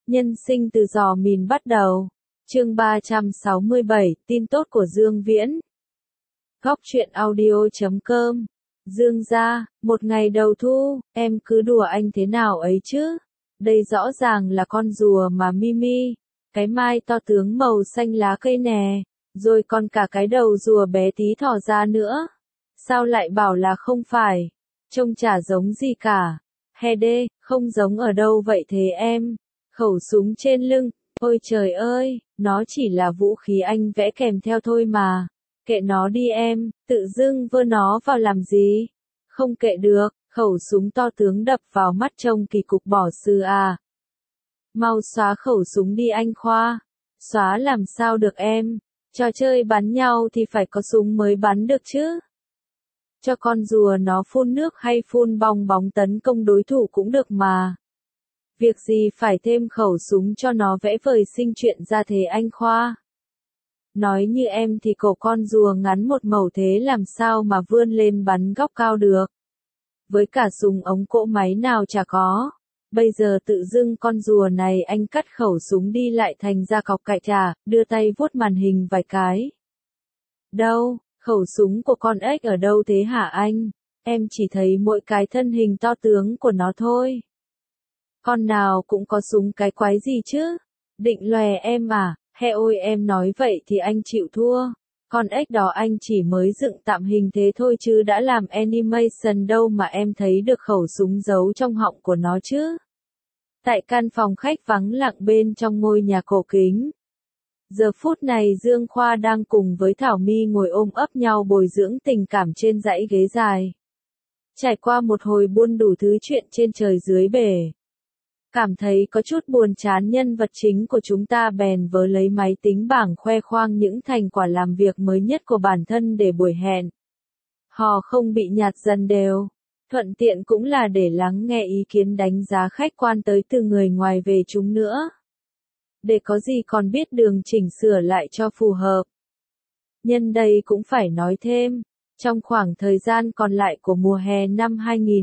Nhân sinh từ giò mìn bắt đầu. Chương 367, tin tốt của Dương Viễn. Góc truyện audio.com. Dương gia, một ngày đầu thu, em cứ đùa anh thế nào ấy chứ? Đây rõ ràng là con rùa mà Mimi. Cái mai to tướng màu xanh lá cây nè, rồi còn cả cái đầu rùa bé tí thỏ ra nữa. Sao lại bảo là không phải? Trông chả giống gì cả. Hè đê, không giống ở đâu vậy thế em? Khẩu súng trên lưng, ôi trời ơi, nó chỉ là vũ khí anh vẽ kèm theo thôi mà. Kệ nó đi em, tự dưng vơ nó vào làm gì? Không kệ được, khẩu súng to tướng đập vào mắt trông kỳ cục bỏ xừ à. Mau xóa khẩu súng đi anh Khoa. Xóa làm sao được em? Trò chơi bắn nhau thì phải có súng mới bắn được chứ. Cho con rùa nó phun nước hay phun bong bóng tấn công đối thủ cũng được mà. Việc gì phải thêm khẩu súng cho nó vẽ vời sinh chuyện ra thế anh Khoa? Nói như em thì cổ con rùa ngắn một mẩu thế làm sao mà vươn lên bắn góc cao được. Với cả súng ống cỗ máy nào chả có. Bây giờ tự dưng con rùa này anh cắt khẩu súng đi lại thành ra cọc cạy chà, đưa tay vuốt màn hình vài cái. Đâu, khẩu súng của con ếch ở đâu thế hả anh? Em chỉ thấy mỗi cái thân hình to tướng của nó thôi. Con nào cũng có súng cái quái gì chứ? Định lòe em à? He ôi em nói vậy thì anh chịu thua. Con ếch đó anh chỉ mới dựng tạm hình thế thôi chứ đã làm animation đâu mà em thấy được khẩu súng giấu trong họng của nó chứ. Tại căn phòng khách vắng lặng bên trong ngôi nhà cổ kính. Giờ phút này Dương Khoa đang cùng với Thảo My ngồi ôm ấp nhau bồi dưỡng tình cảm trên dãy ghế dài. Trải qua một hồi buôn đủ thứ chuyện trên trời dưới bể. Cảm thấy có chút buồn chán nhân vật chính của chúng ta bèn vớ lấy máy tính bảng khoe khoang những thành quả làm việc mới nhất của bản thân để buổi hẹn. Họ không bị nhạt dần đều. Thuận tiện cũng là để lắng nghe ý kiến đánh giá khách quan tới từ người ngoài về chúng nữa. Để có gì còn biết đường chỉnh sửa lại cho phù hợp. Nhân đây cũng phải nói thêm. Trong khoảng thời gian còn lại của mùa hè năm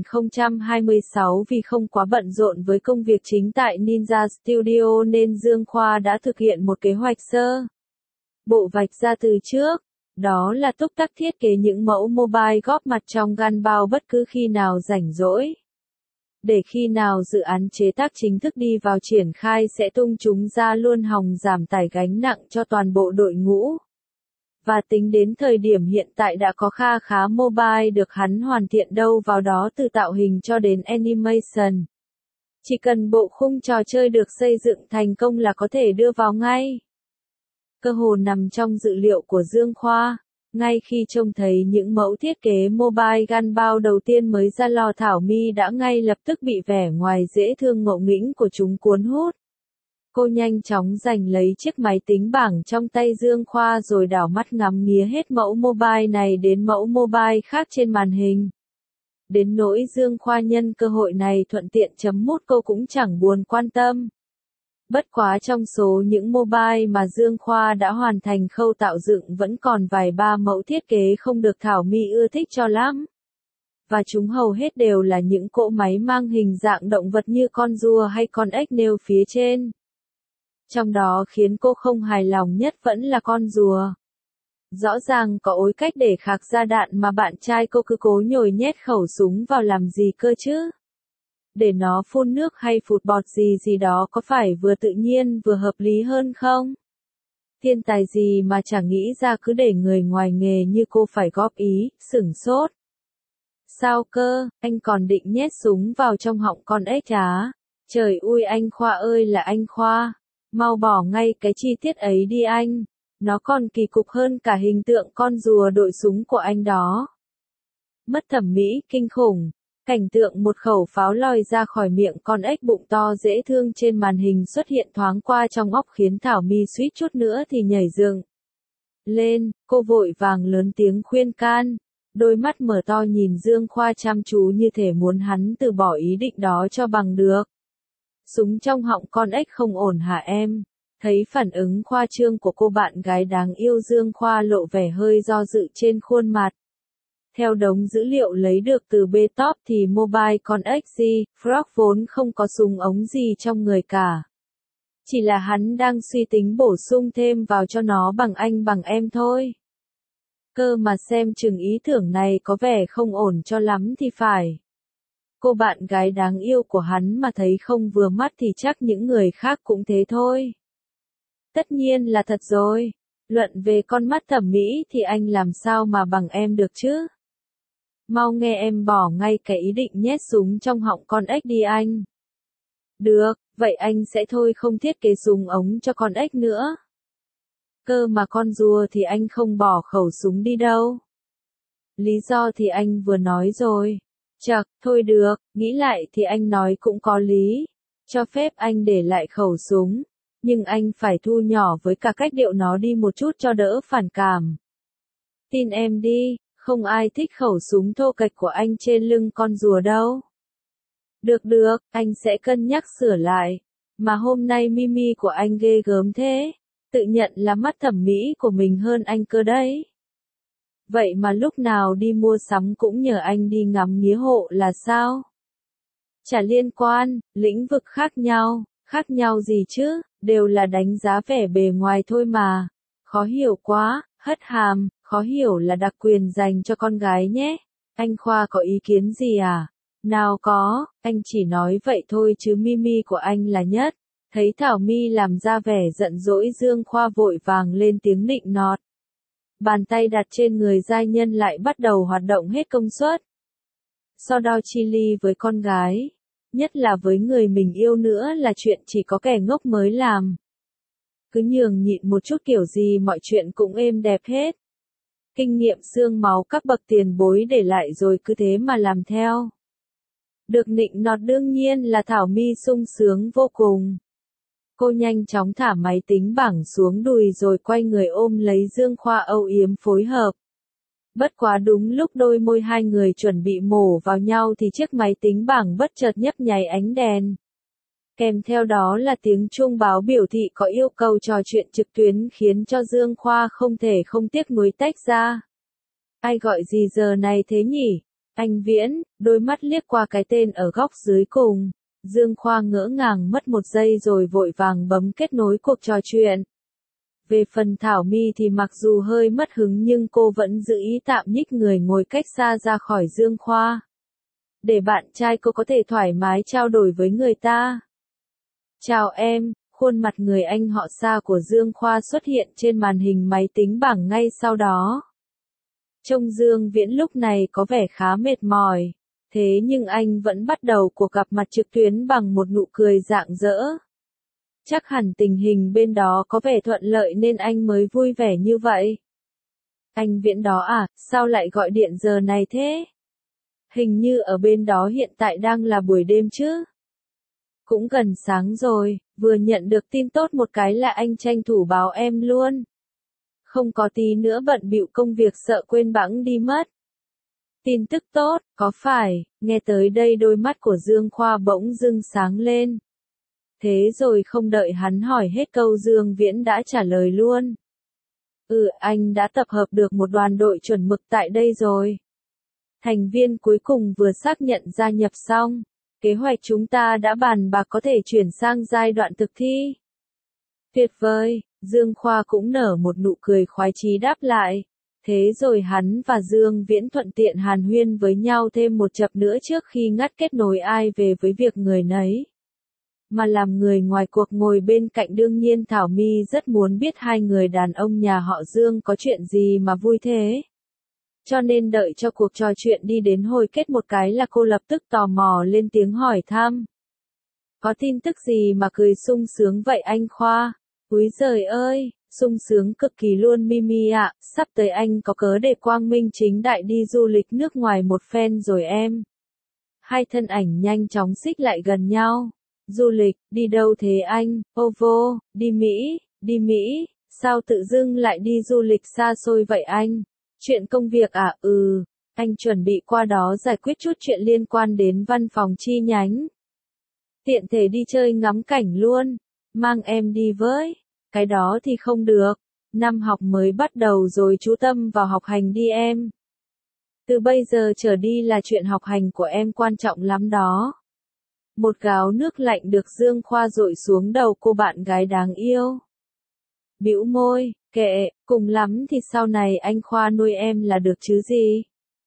2026 vì không quá bận rộn với công việc chính tại Ninja Studio nên Dương Khoa đã thực hiện một kế hoạch sơ bộ vạch ra từ trước. Đó là túc tắc thiết kế những mẫu mobile góp mặt trong Gunbound bất cứ khi nào rảnh rỗi. Để khi nào dự án chế tác chính thức đi vào triển khai sẽ tung chúng ra luôn hòng giảm tải gánh nặng cho toàn bộ đội ngũ. Và tính đến thời điểm hiện tại đã có kha khá mobile được hắn hoàn thiện đâu vào đó từ tạo hình cho đến animation. Chỉ cần bộ khung trò chơi được xây dựng thành công là có thể đưa vào ngay. Cơ hồ nằm trong dự liệu của Dương Khoa. Ngay khi trông thấy những mẫu thiết kế mobile Gunbound đầu tiên mới ra lò Thảo My đã ngay lập tức bị vẻ ngoài dễ thương ngộ nghĩnh của chúng cuốn hút. Cô nhanh chóng giành lấy chiếc máy tính bảng trong tay Dương Khoa rồi đảo mắt ngắm nghía hết mẫu mobile này đến mẫu mobile khác trên màn hình. Đến nỗi Dương Khoa nhân cơ hội này thuận tiện chấm mút cô cũng chẳng buồn quan tâm. Bất quá trong số những mobile mà Dương Khoa đã hoàn thành khâu tạo dựng vẫn còn vài ba mẫu thiết kế không được Thảo My ưa thích cho lắm. Và chúng hầu hết đều là những cỗ máy mang hình dạng động vật như con rùa hay con ếch nêu phía trên. Trong đó khiến cô không hài lòng nhất vẫn là con rùa. Rõ ràng có ối cách để khạc ra đạn mà bạn trai cô cứ cố nhồi nhét khẩu súng vào làm gì cơ chứ? Để nó phun nước hay phụt bọt gì gì đó có phải vừa tự nhiên vừa hợp lý hơn không? Thiên tài gì mà chẳng nghĩ ra cứ để người ngoài nghề như cô phải góp ý, sửng sốt. Sao cơ, anh còn định nhét súng vào trong họng con ếch á? Trời ui anh Khoa ơi là anh Khoa. Mau bỏ ngay cái chi tiết ấy đi anh. Nó còn kỳ cục hơn cả hình tượng con rùa đội súng của anh đó. Mất thẩm mỹ, kinh khủng. Cảnh tượng một khẩu pháo lòi ra khỏi miệng con ếch bụng to dễ thương trên màn hình xuất hiện thoáng qua trong óc khiến Thảo My suýt chút nữa thì nhảy dựng lên, cô vội vàng lớn tiếng khuyên can. Đôi mắt mở to nhìn Dương Khoa chăm chú như thể muốn hắn từ bỏ ý định đó cho bằng được. Súng trong họng con ếch không ổn hả em? Thấy phản ứng khoa trương của cô bạn gái đáng yêu Dương Khoa lộ vẻ hơi do dự trên khuôn mặt. Theo đống dữ liệu lấy được từ B-Top thì Mobile con XG, Frog vốn không có súng ống gì trong người cả. Chỉ là hắn đang suy tính bổ sung thêm vào cho nó bằng anh bằng em thôi. Cơ mà xem chừng ý tưởng này có vẻ không ổn cho lắm thì phải. Cô bạn gái đáng yêu của hắn mà thấy không vừa mắt thì chắc những người khác cũng thế thôi. Tất nhiên là thật rồi. Luận về con mắt thẩm mỹ thì anh làm sao mà bằng em được chứ? Mau nghe em bỏ ngay cái ý định nhét súng trong họng con ếch đi anh. Được, vậy anh sẽ thôi không thiết kế súng ống cho con ếch nữa. Cơ mà con rùa thì anh không bỏ khẩu súng đi đâu. Lý do thì anh vừa nói rồi. Chậc, thôi được, nghĩ lại thì anh nói cũng có lý. Cho phép anh để lại khẩu súng. Nhưng anh phải thu nhỏ với cả cách điệu nó đi một chút cho đỡ phản cảm. Tin em đi, không ai thích khẩu súng thô kệch của anh trên lưng con rùa đâu. Được được, anh sẽ cân nhắc sửa lại. Mà hôm nay Mimi của anh ghê gớm thế. Tự nhận là mắt thẩm mỹ của mình hơn anh cơ đấy. Vậy mà lúc nào đi mua sắm cũng nhờ anh đi ngắm nghía hộ là sao? Chả liên quan, lĩnh vực khác nhau gì chứ, đều là đánh giá vẻ bề ngoài thôi mà. Khó hiểu quá, hất hàm, khó hiểu là đặc quyền dành cho con gái nhé. Anh Khoa có ý kiến gì à? Nào có, anh chỉ nói vậy thôi chứ Mimi của anh là nhất. Thấy Thảo My làm ra vẻ giận dỗi Dương Khoa vội vàng lên tiếng nịnh nọt. Bàn tay đặt trên người giai nhân lại bắt đầu hoạt động hết công suất. So đo chi ly với con gái, nhất là với người mình yêu nữa là chuyện chỉ có kẻ ngốc mới làm. Cứ nhường nhịn một chút kiểu gì mọi chuyện cũng êm đẹp hết. Kinh nghiệm xương máu các bậc tiền bối để lại rồi cứ thế mà làm theo. Được nịnh nọt đương nhiên là Thảo My sung sướng vô cùng. Cô nhanh chóng thả máy tính bảng xuống đùi rồi quay người ôm lấy Dương Khoa âu yếm phối hợp. Bất quá đúng lúc đôi môi hai người chuẩn bị mổ vào nhau thì chiếc máy tính bảng bất chợt nhấp nháy ánh đèn. Kèm theo đó là tiếng chuông báo biểu thị có yêu cầu trò chuyện trực tuyến khiến cho Dương Khoa không thể không tiếc nuối tách ra. Ai gọi gì giờ này thế nhỉ? Anh Viễn, đôi mắt liếc qua cái tên ở góc dưới cùng. Dương Khoa ngỡ ngàng mất một giây rồi vội vàng bấm kết nối cuộc trò chuyện. Về phần Thảo My thì mặc dù hơi mất hứng nhưng cô vẫn giữ ý tạm nhích người ngồi cách xa ra khỏi Dương Khoa. Để bạn trai cô có thể thoải mái trao đổi với người ta. Chào em, khuôn mặt người anh họ xa của Dương Khoa xuất hiện trên màn hình máy tính bảng ngay sau đó. Trông Dương Viễn lúc này có vẻ khá mệt mỏi. Thế nhưng anh vẫn bắt đầu cuộc gặp mặt trực tuyến bằng một nụ cười rạng rỡ. Chắc hẳn tình hình bên đó có vẻ thuận lợi nên anh mới vui vẻ như vậy. Anh Viễn đó à, sao lại gọi điện giờ này thế? Hình như ở bên đó hiện tại đang là buổi đêm chứ? Cũng gần sáng rồi, vừa nhận được tin tốt một cái là anh tranh thủ báo em luôn. Không có tí nữa bận bịu công việc sợ quên bẵng đi mất. Tin tức tốt, có phải, nghe tới đây đôi mắt của Dương Khoa bỗng dưng sáng lên. Thế rồi không đợi hắn hỏi hết câu Dương Viễn đã trả lời luôn. Anh đã tập hợp được một đoàn đội chuẩn mực tại đây rồi. Thành viên cuối cùng vừa xác nhận gia nhập xong. Kế hoạch chúng ta đã bàn bạc có thể chuyển sang giai đoạn thực thi. Tuyệt vời, Dương Khoa cũng nở một nụ cười khoái chí đáp lại. Thế rồi hắn và Dương Viễn thuận tiện hàn huyên với nhau thêm một chập nữa trước khi ngắt kết nối ai về với việc người nấy. Mà làm người ngoài cuộc ngồi bên cạnh đương nhiên Thảo My rất muốn biết hai người đàn ông nhà họ Dương có chuyện gì mà vui thế. Cho nên đợi cho cuộc trò chuyện đi đến hồi kết một cái là cô lập tức tò mò lên tiếng hỏi thăm. Có tin tức gì mà cười sung sướng vậy anh Khoa? Úi giời ơi, sung sướng cực kỳ luôn Mimi ạ, sắp tới anh có cớ để quang minh chính đại đi du lịch nước ngoài một phen rồi em. Hai thân ảnh nhanh chóng xích lại gần nhau. Du lịch, đi đâu thế anh? Ô vô, đi Mỹ, sao tự dưng lại đi du lịch xa xôi vậy anh? Chuyện công việc à? Anh chuẩn bị qua đó giải quyết chút chuyện liên quan đến văn phòng chi nhánh. Tiện thể đi chơi ngắm cảnh luôn, mang em đi với. Cái đó thì không được, năm học mới bắt đầu rồi chú tâm vào học hành đi em. Từ bây giờ trở đi là chuyện học hành của em quan trọng lắm đó. Một gáo nước lạnh được Dương Khoa dội xuống đầu cô bạn gái đáng yêu. Bĩu môi, kệ, cùng lắm thì sau này anh Khoa nuôi em là được chứ gì.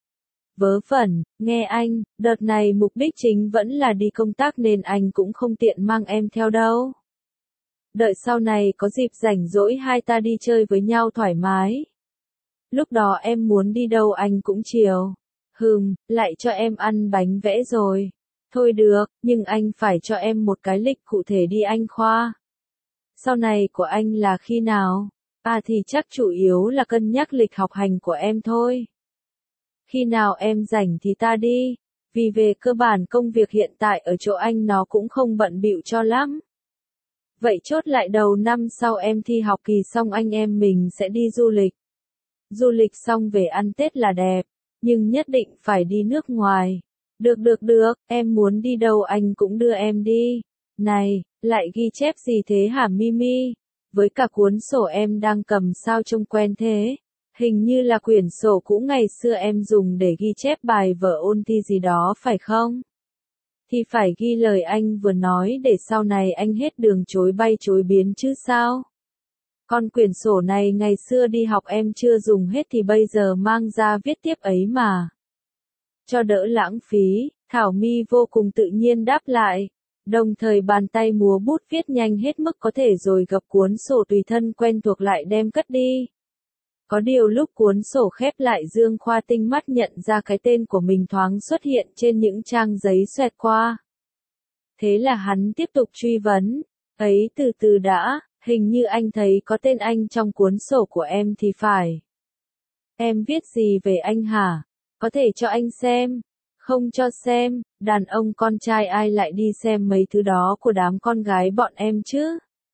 Vớ vẩn, nghe anh, đợt này mục đích chính vẫn là đi công tác nên anh cũng không tiện mang em theo đâu. Đợi sau này có dịp rảnh rỗi hai ta đi chơi với nhau thoải mái. Lúc đó em muốn đi đâu anh cũng chiều. Lại cho em ăn bánh vẽ rồi. Thôi được, nhưng anh phải cho em một cái lịch cụ thể đi anh Khoa. Sau này của anh là khi nào? À thì chắc chủ yếu là cân nhắc lịch học hành của em thôi. Khi nào em rảnh thì ta đi, vì về cơ bản công việc hiện tại ở chỗ anh nó cũng không bận bịu cho lắm. Vậy chốt lại đầu năm sau em thi học kỳ xong anh em mình sẽ đi du lịch. Du lịch xong về ăn Tết là đẹp, nhưng nhất định phải đi nước ngoài. Được, em muốn đi đâu anh cũng đưa em đi. Này, lại ghi chép gì thế hả Mimi? Với cả cuốn sổ em đang cầm sao trông quen thế? Hình như là quyển sổ cũ ngày xưa em dùng để ghi chép bài vở ôn thi gì đó phải không? Thì phải ghi lời anh vừa nói để sau này anh hết đường chối bay chối biến chứ sao? Con quyển sổ này ngày xưa đi học em chưa dùng hết thì bây giờ mang ra viết tiếp ấy mà. Cho đỡ lãng phí, Thảo My vô cùng tự nhiên đáp lại. Đồng thời bàn tay múa bút viết nhanh hết mức có thể rồi gập cuốn sổ tùy thân quen thuộc lại đem cất đi. Có điều lúc cuốn sổ khép lại Dương Khoa tinh mắt nhận ra cái tên của mình thoáng xuất hiện trên những trang giấy xoẹt qua. Thế là hắn tiếp tục truy vấn. Ấy từ từ đã, hình như anh thấy có tên anh trong cuốn sổ của em thì phải. Em viết gì về anh hả? Có thể cho anh xem. Không cho xem, đàn ông con trai ai lại đi xem mấy thứ đó của đám con gái bọn em chứ?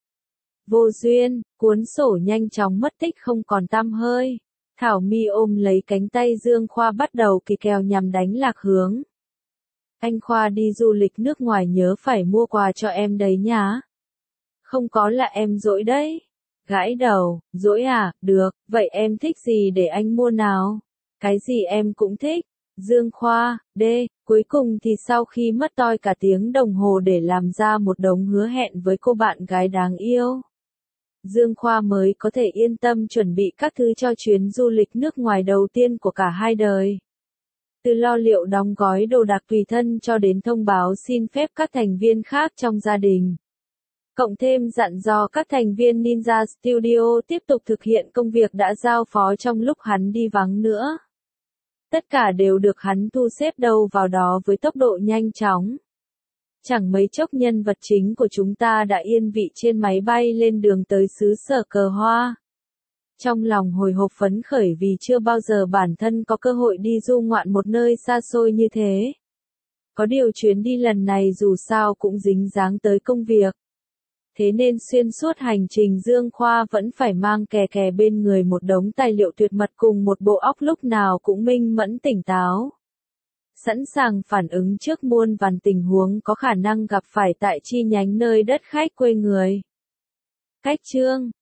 Vô duyên, cuốn sổ nhanh chóng mất tích không còn tăm hơi. Thảo My ôm lấy cánh tay Dương Khoa bắt đầu kỳ kèo nhằm đánh lạc hướng. Anh Khoa đi du lịch nước ngoài nhớ phải mua quà cho em đấy nhá. Không có là em dỗi đấy. Gãi đầu, dỗi à, được, vậy em thích gì để anh mua nào? Cái gì em cũng thích. Dương Khoa, cuối cùng thì sau khi mất toi cả tiếng đồng hồ để làm ra một đống hứa hẹn với cô bạn gái đáng yêu. Dương Khoa mới có thể yên tâm chuẩn bị các thứ cho chuyến du lịch nước ngoài đầu tiên của cả hai đời. Từ lo liệu đóng gói đồ đạc tùy thân cho đến thông báo xin phép các thành viên khác trong gia đình. Cộng thêm dặn dò các thành viên Ninja Studio tiếp tục thực hiện công việc đã giao phó trong lúc hắn đi vắng nữa. Tất cả đều được hắn thu xếp đâu vào đó với tốc độ nhanh chóng. Chẳng mấy chốc nhân vật chính của chúng ta đã yên vị trên máy bay lên đường tới xứ sở cờ hoa. Trong lòng hồi hộp phấn khởi vì chưa bao giờ bản thân có cơ hội đi du ngoạn một nơi xa xôi như thế. Có điều chuyến đi lần này dù sao cũng dính dáng tới công việc. Thế nên xuyên suốt hành trình Dương Khoa vẫn phải mang kè kè bên người một đống tài liệu tuyệt mật cùng một bộ óc lúc nào cũng minh mẫn tỉnh táo. Sẵn sàng phản ứng trước muôn vàn tình huống có khả năng gặp phải tại chi nhánh nơi đất khách quê người. Cách chương